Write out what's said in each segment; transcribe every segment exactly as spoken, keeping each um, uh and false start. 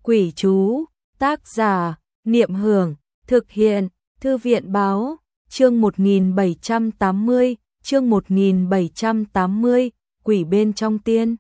Quỷ chú, tác giả, Niệm Hưởng, thực hiện, Thư viện báo, chương một nghìn bảy trăm tám mươi, chương một nghìn bảy trăm tám mươi, quỷ bên trong tiên.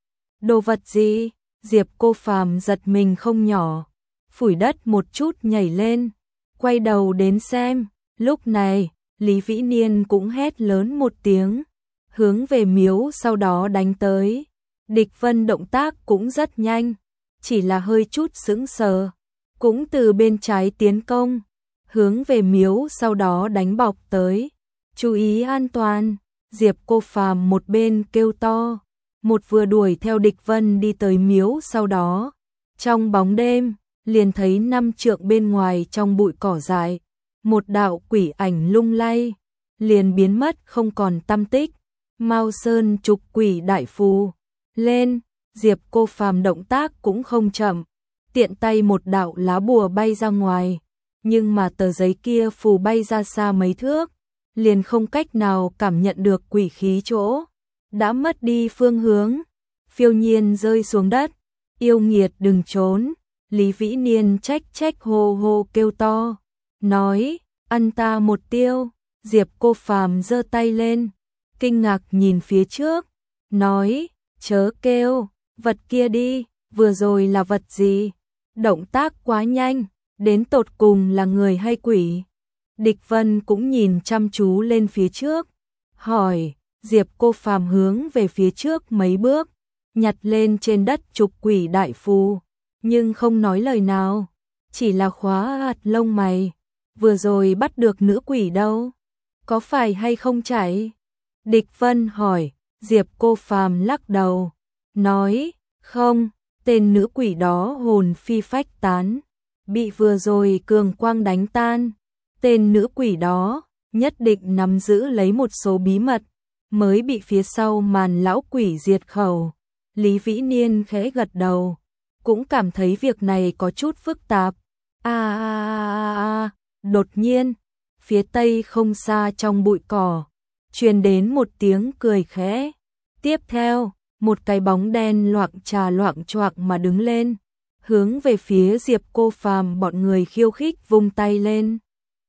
Đồ vật gì? Diệp Cô Phàm giật mình không nhỏ, phủi đất một chút nhảy lên, quay đầu đến xem, lúc này, Lý Vĩ Niên cũng hét lớn một tiếng, hướng về miếu sau đó đánh tới. Địch Vân động tác cũng rất nhanh, chỉ là hơi chút sững sờ, cũng từ bên trái tiến công, hướng về miếu sau đó đánh bọc tới. Chú ý an toàn, Diệp Cô Phàm một bên kêu to, một vừa đuổi theo Địch Vân đi tới miếu sau đó. Trong bóng đêm, liền thấy năm trượng bên ngoài trong bụi cỏ dại, một đạo quỷ ảnh lung lay, liền biến mất không còn tăm tích. Mao Sơn trục quỷ đại phù lên, Diệp Cô Phàm động tác cũng không chậm, tiện tay một đạo lá bùa bay ra ngoài, nhưng mà tờ giấy kia phù bay ra xa mấy thước, liền không cách nào cảm nhận được quỷ khí chỗ, đã mất đi phương hướng, phiêu nhiên rơi xuống đất. Yêu nghiệt đừng trốn, Lý Vĩ Niên trách trách hô hô kêu to, nói, ăn ta một tiêu. Diệp Cô Phàm giơ tay lên, kinh ngạc nhìn phía trước, nói, chớ kêu, vật kia đi, vừa rồi là vật gì? Động tác quá nhanh, đến tột cùng là người hay quỷ? Địch Vân cũng nhìn chăm chú lên phía trước, hỏi. Diệp Cô Phàm hướng về phía trước mấy bước, nhặt lên trên đất trục quỷ đại phù, nhưng không nói lời nào, chỉ là khóa hạt lông mày. Vừa rồi bắt được nữ quỷ đâu? Có phải hay không chảy? Địch Vân hỏi. Diệp Cô Phàm lắc đầu, nói, không, tên nữ quỷ đó hồn phi phách tán, bị vừa rồi cường quang đánh tan. Tên nữ quỷ đó nhất định nắm giữ lấy một số bí mật, mới bị phía sau màn lão quỷ diệt khẩu. Lý Vĩ Niên khẽ gật đầu, cũng cảm thấy việc này có chút phức tạp. A a a a, đột nhiên, phía tây không xa trong bụi cỏ, truyền đến một tiếng cười khẽ. Tiếp theo, một cái bóng đen loạng trà loạng choạng mà đứng lên, hướng về phía Diệp Cô Phàm bọn người khiêu khích vung tay lên.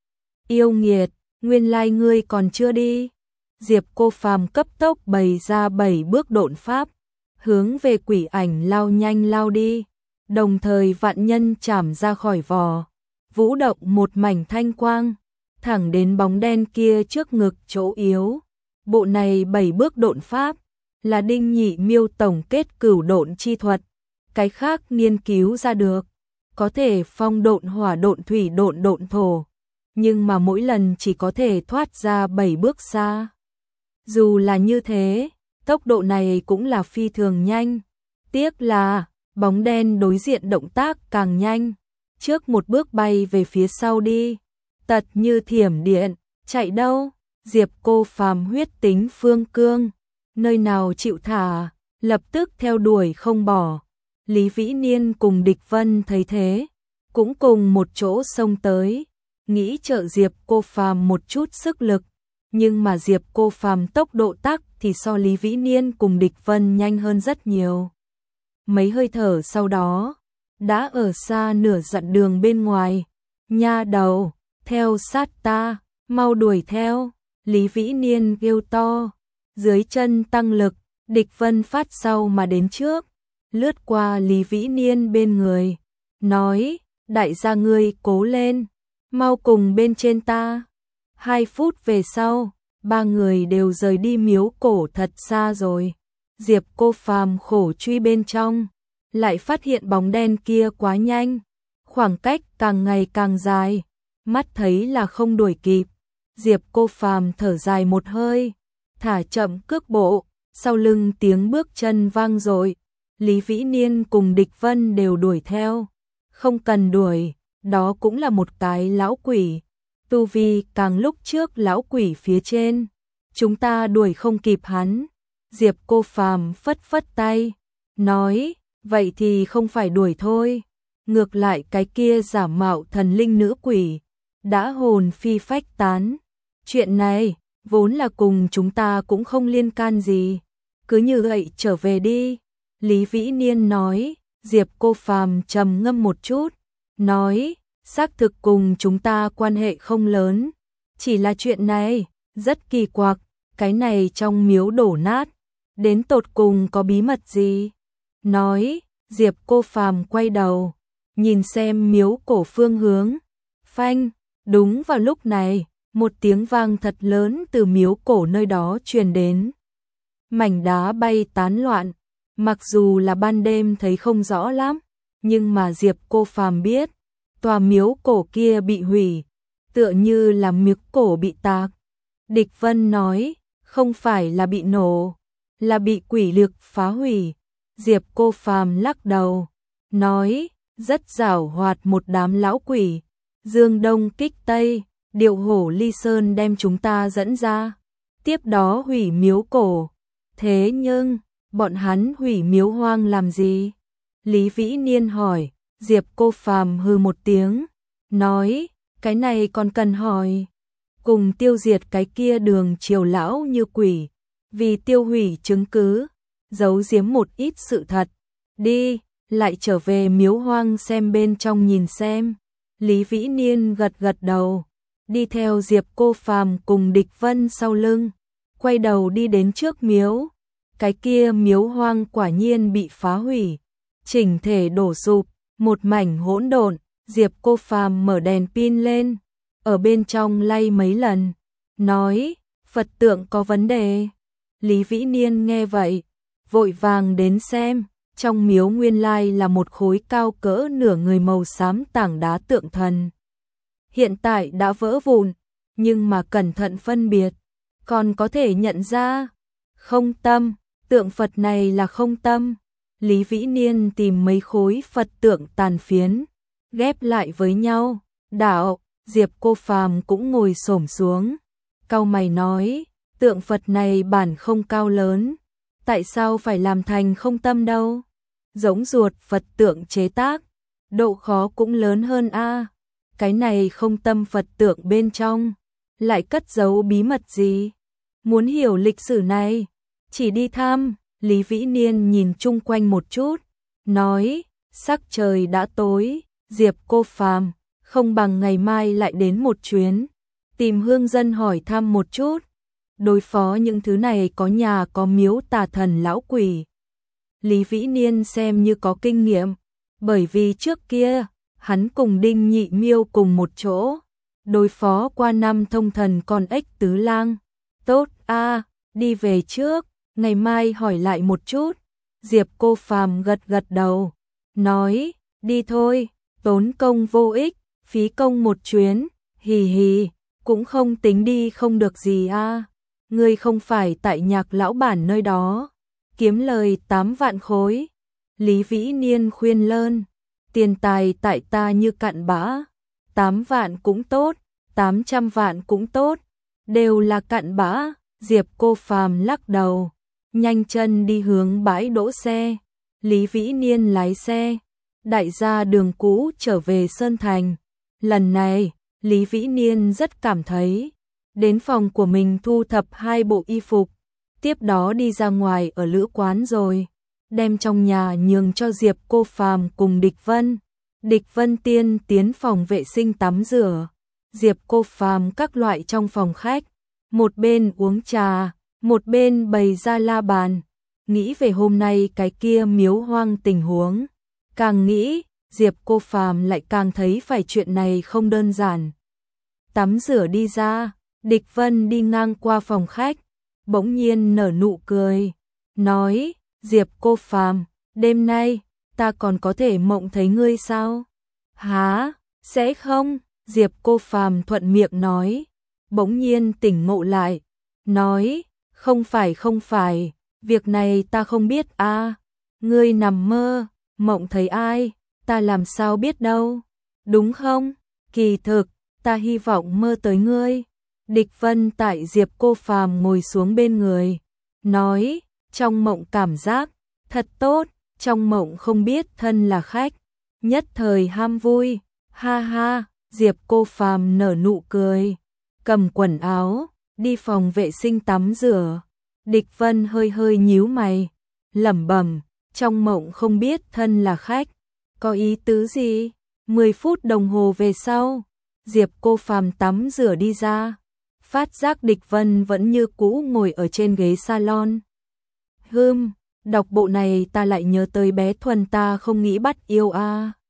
Yêu nghiệt, nguyên lai ngươi còn chưa đi. Diệp Cô Phàm cấp tốc bày ra bảy bước độn pháp, hướng về quỷ ảnh lao nhanh lao đi, đồng thời vạn nhân chảm ra khỏi vỏ, vũ động một mảnh thanh quang, thẳng đến bóng đen kia trước ngực chỗ yếu. Bộ này bảy bước độn pháp là Đinh Nhị Miêu tổng kết cửu độn chi thuật, cái khác nghiên cứu ra được, có thể phong độn, hỏa độn, thủy độn, độn thổ, nhưng mà mỗi lần chỉ có thể thoát ra bảy bước xa. Dù là như thế, tốc độ này cũng là phi thường nhanh. Tiếc là, bóng đen đối diện động tác càng nhanh, trước một bước bay về phía sau đi, tật như thiểm điện. Chạy đâu? Diệp Cô Phàm huyết tính phương cương, nơi nào chịu thả, lập tức theo đuổi không bỏ. Lý Vĩ Niên cùng Địch Vân thấy thế, cũng cùng một chỗ xông tới, nghĩ trợ Diệp Cô Phàm một chút sức lực, nhưng mà Diệp Cô Phàm tốc độ tắc thì so Lý Vĩ Niên cùng Địch Vân nhanh hơn rất nhiều. Mấy hơi thở sau đó, đã ở xa nửa dặm đường bên ngoài. Nha đầu, theo sát ta, mau đuổi theo. Lý Vĩ Niên kêu to, dưới chân tăng lực, Địch Vân phát sau mà đến trước, lướt qua Lý Vĩ Niên bên người, nói, đại gia ngươi cố lên, mau cùng bên trên ta. Hai phút về sau, ba người đều rời đi miếu cổ thật xa rồi. Diệp Cô Phàm khổ truy bên trong, lại phát hiện bóng đen kia quá nhanh, khoảng cách càng ngày càng dài, mắt thấy là không đuổi kịp. Diệp Cô Phàm thở dài một hơi, thả chậm cước bộ, sau lưng tiếng bước chân vang dội. Lý Vĩ Niên cùng Địch Vân đều đuổi theo. Không cần đuổi, đó cũng là một cái lão quỷ, tu vi càng lúc trước lão quỷ phía trên, chúng ta đuổi không kịp hắn. Diệp Cô Phàm phất phất tay, nói, vậy thì không phải đuổi thôi. Ngược lại cái kia giả mạo thần linh nữ quỷ, đã hồn phi phách tán. Chuyện này, vốn là cùng chúng ta cũng không liên can gì. Cứ như vậy trở về đi. Lý Vĩ Niên nói, Diệp Cô Phàm trầm ngâm một chút, nói, xác thực cùng chúng ta quan hệ không lớn, chỉ là chuyện này, rất kỳ quặc, cái này trong miếu đổ nát, đến tột cùng có bí mật gì? Nói, Diệp Cô Phàm quay đầu, nhìn xem miếu cổ phương hướng, phanh, đúng vào lúc này, một tiếng vang thật lớn từ miếu cổ nơi đó truyền đến. Mảnh đá bay tán loạn, mặc dù là ban đêm thấy không rõ lắm, nhưng mà Diệp Cô Phàm biết, tòa miếu cổ kia bị hủy, tựa như là miếu cổ bị tạc. Địch Vân nói, không phải là bị nổ, là bị quỷ lực phá hủy. Diệp Cô Phàm lắc đầu, nói, rất giảo hoạt một đám lão quỷ, dương đông kích tây, điệu hổ ly sơn đem chúng ta dẫn ra, tiếp đó hủy miếu cổ. Thế nhưng, bọn hắn hủy miếu hoang làm gì? Lý Vĩ Niên hỏi. Diệp Cô Phàm hừ một tiếng, nói, cái này còn cần hỏi. Cùng tiêu diệt cái kia Đường Triều lão như quỷ, vì tiêu hủy chứng cứ, giấu giếm một ít sự thật. Đi, lại trở về miếu hoang xem bên trong nhìn xem. Lý Vĩ Niên gật gật đầu, đi theo Diệp Cô Phàm cùng Địch Vân sau lưng, quay đầu đi đến trước miếu. Cái kia miếu hoang quả nhiên bị phá hủy, chỉnh thể đổ sụp, một mảnh hỗn độn. Diệp Cô Phàm mở đèn pin lên, ở bên trong lay mấy lần, nói, Phật tượng có vấn đề. Lý Vĩ Niên nghe vậy, vội vàng đến xem, trong miếu nguyên lai là một khối cao cỡ nửa người màu xám tảng đá tượng thần. Hiện tại đã vỡ vụn, nhưng mà cẩn thận phân biệt, còn có thể nhận ra, không tâm, tượng Phật này là không tâm. Lý Vĩ Niên tìm mấy khối Phật tượng tàn phiến, ghép lại với nhau, đạo. Diệp Cô Phàm cũng ngồi xổm xuống, cau mày nói, tượng Phật này bản không cao lớn, tại sao phải làm thành không tâm đâu? Giống ruột Phật tượng chế tác, độ khó cũng lớn hơn a. Cái này không tâm Phật tượng bên trong, lại cất giấu bí mật gì? Muốn hiểu lịch sử này, chỉ đi thăm. Lý Vĩ Niên nhìn chung quanh một chút, nói, sắc trời đã tối, Diệp Cô Phàm, không bằng ngày mai lại đến một chuyến, tìm hương dân hỏi thăm một chút, đối phó những thứ này có nhà có miếu tà thần lão quỷ. Lý Vĩ Niên xem như có kinh nghiệm, bởi vì trước kia, hắn cùng Đinh Nhị Miêu cùng một chỗ, đối phó qua năm thông thần con ếch tứ lang. Tốt a, đi về trước, ngày mai hỏi lại một chút. Diệp Cô Phàm gật gật đầu, nói, đi thôi, tốn công vô ích, phí công một chuyến, hì hì, cũng không tính đi không được gì a. Ngươi không phải tại Nhạc lão bản nơi đó kiếm lời tám vạn khối. Lý Vĩ Niên khuyên lơn, tiền tài tại ta như cặn bã, tám vạn cũng tốt, tám trăm vạn cũng tốt, đều là cặn bã. Diệp Cô Phàm lắc đầu, nhanh chân đi hướng bãi đỗ xe. Lý Vĩ Niên lái xe, đại gia đường cũ trở về Sơn Thành. Lần này, Lý Vĩ Niên rất cảm thấy, đến phòng của mình thu thập hai bộ y phục, tiếp đó đi ra ngoài ở lữ quán rồi, đem trong nhà nhường cho Diệp Cô Phàm cùng Địch Vân. Địch Vân tiên tiến phòng vệ sinh tắm rửa, Diệp Cô Phàm các loại trong phòng khách, một bên uống trà, một bên bày ra la bàn, nghĩ về hôm nay cái kia miếu hoang tình huống. Càng nghĩ, Diệp Cô Phàm lại càng thấy phải chuyện này không đơn giản. Tắm rửa đi ra, Địch Vân đi ngang qua phòng khách, bỗng nhiên nở nụ cười, nói, Diệp Cô Phàm, đêm nay, ta còn có thể mộng thấy ngươi sao? Hả, sẽ không? Diệp Cô Phàm thuận miệng nói, bỗng nhiên tỉnh ngộ lại, nói, không phải không phải, việc này ta không biết a. À, ngươi nằm mơ, mộng thấy ai, ta làm sao biết đâu, đúng không? Kỳ thực, ta hy vọng mơ tới ngươi. Địch Vân tại Diệp Cô Phàm ngồi xuống bên người, nói, trong mộng cảm giác thật tốt, trong mộng không biết thân là khách, nhất thời ham vui, ha ha. Diệp Cô Phàm nở nụ cười, cầm quần áo, đi phòng vệ sinh tắm rửa. Địch Vân hơi hơi nhíu mày, lẩm bẩm, trong mộng không biết thân là khách, có ý tứ gì? mười phút đồng hồ về sau, Diệp Cô Phàm tắm rửa đi ra, phát giác Địch Vân vẫn như cũ ngồi ở trên ghế salon. Hừm, đọc bộ này ta lại nhớ tới bé Thuần ta không nghĩ bắt yêu a. À.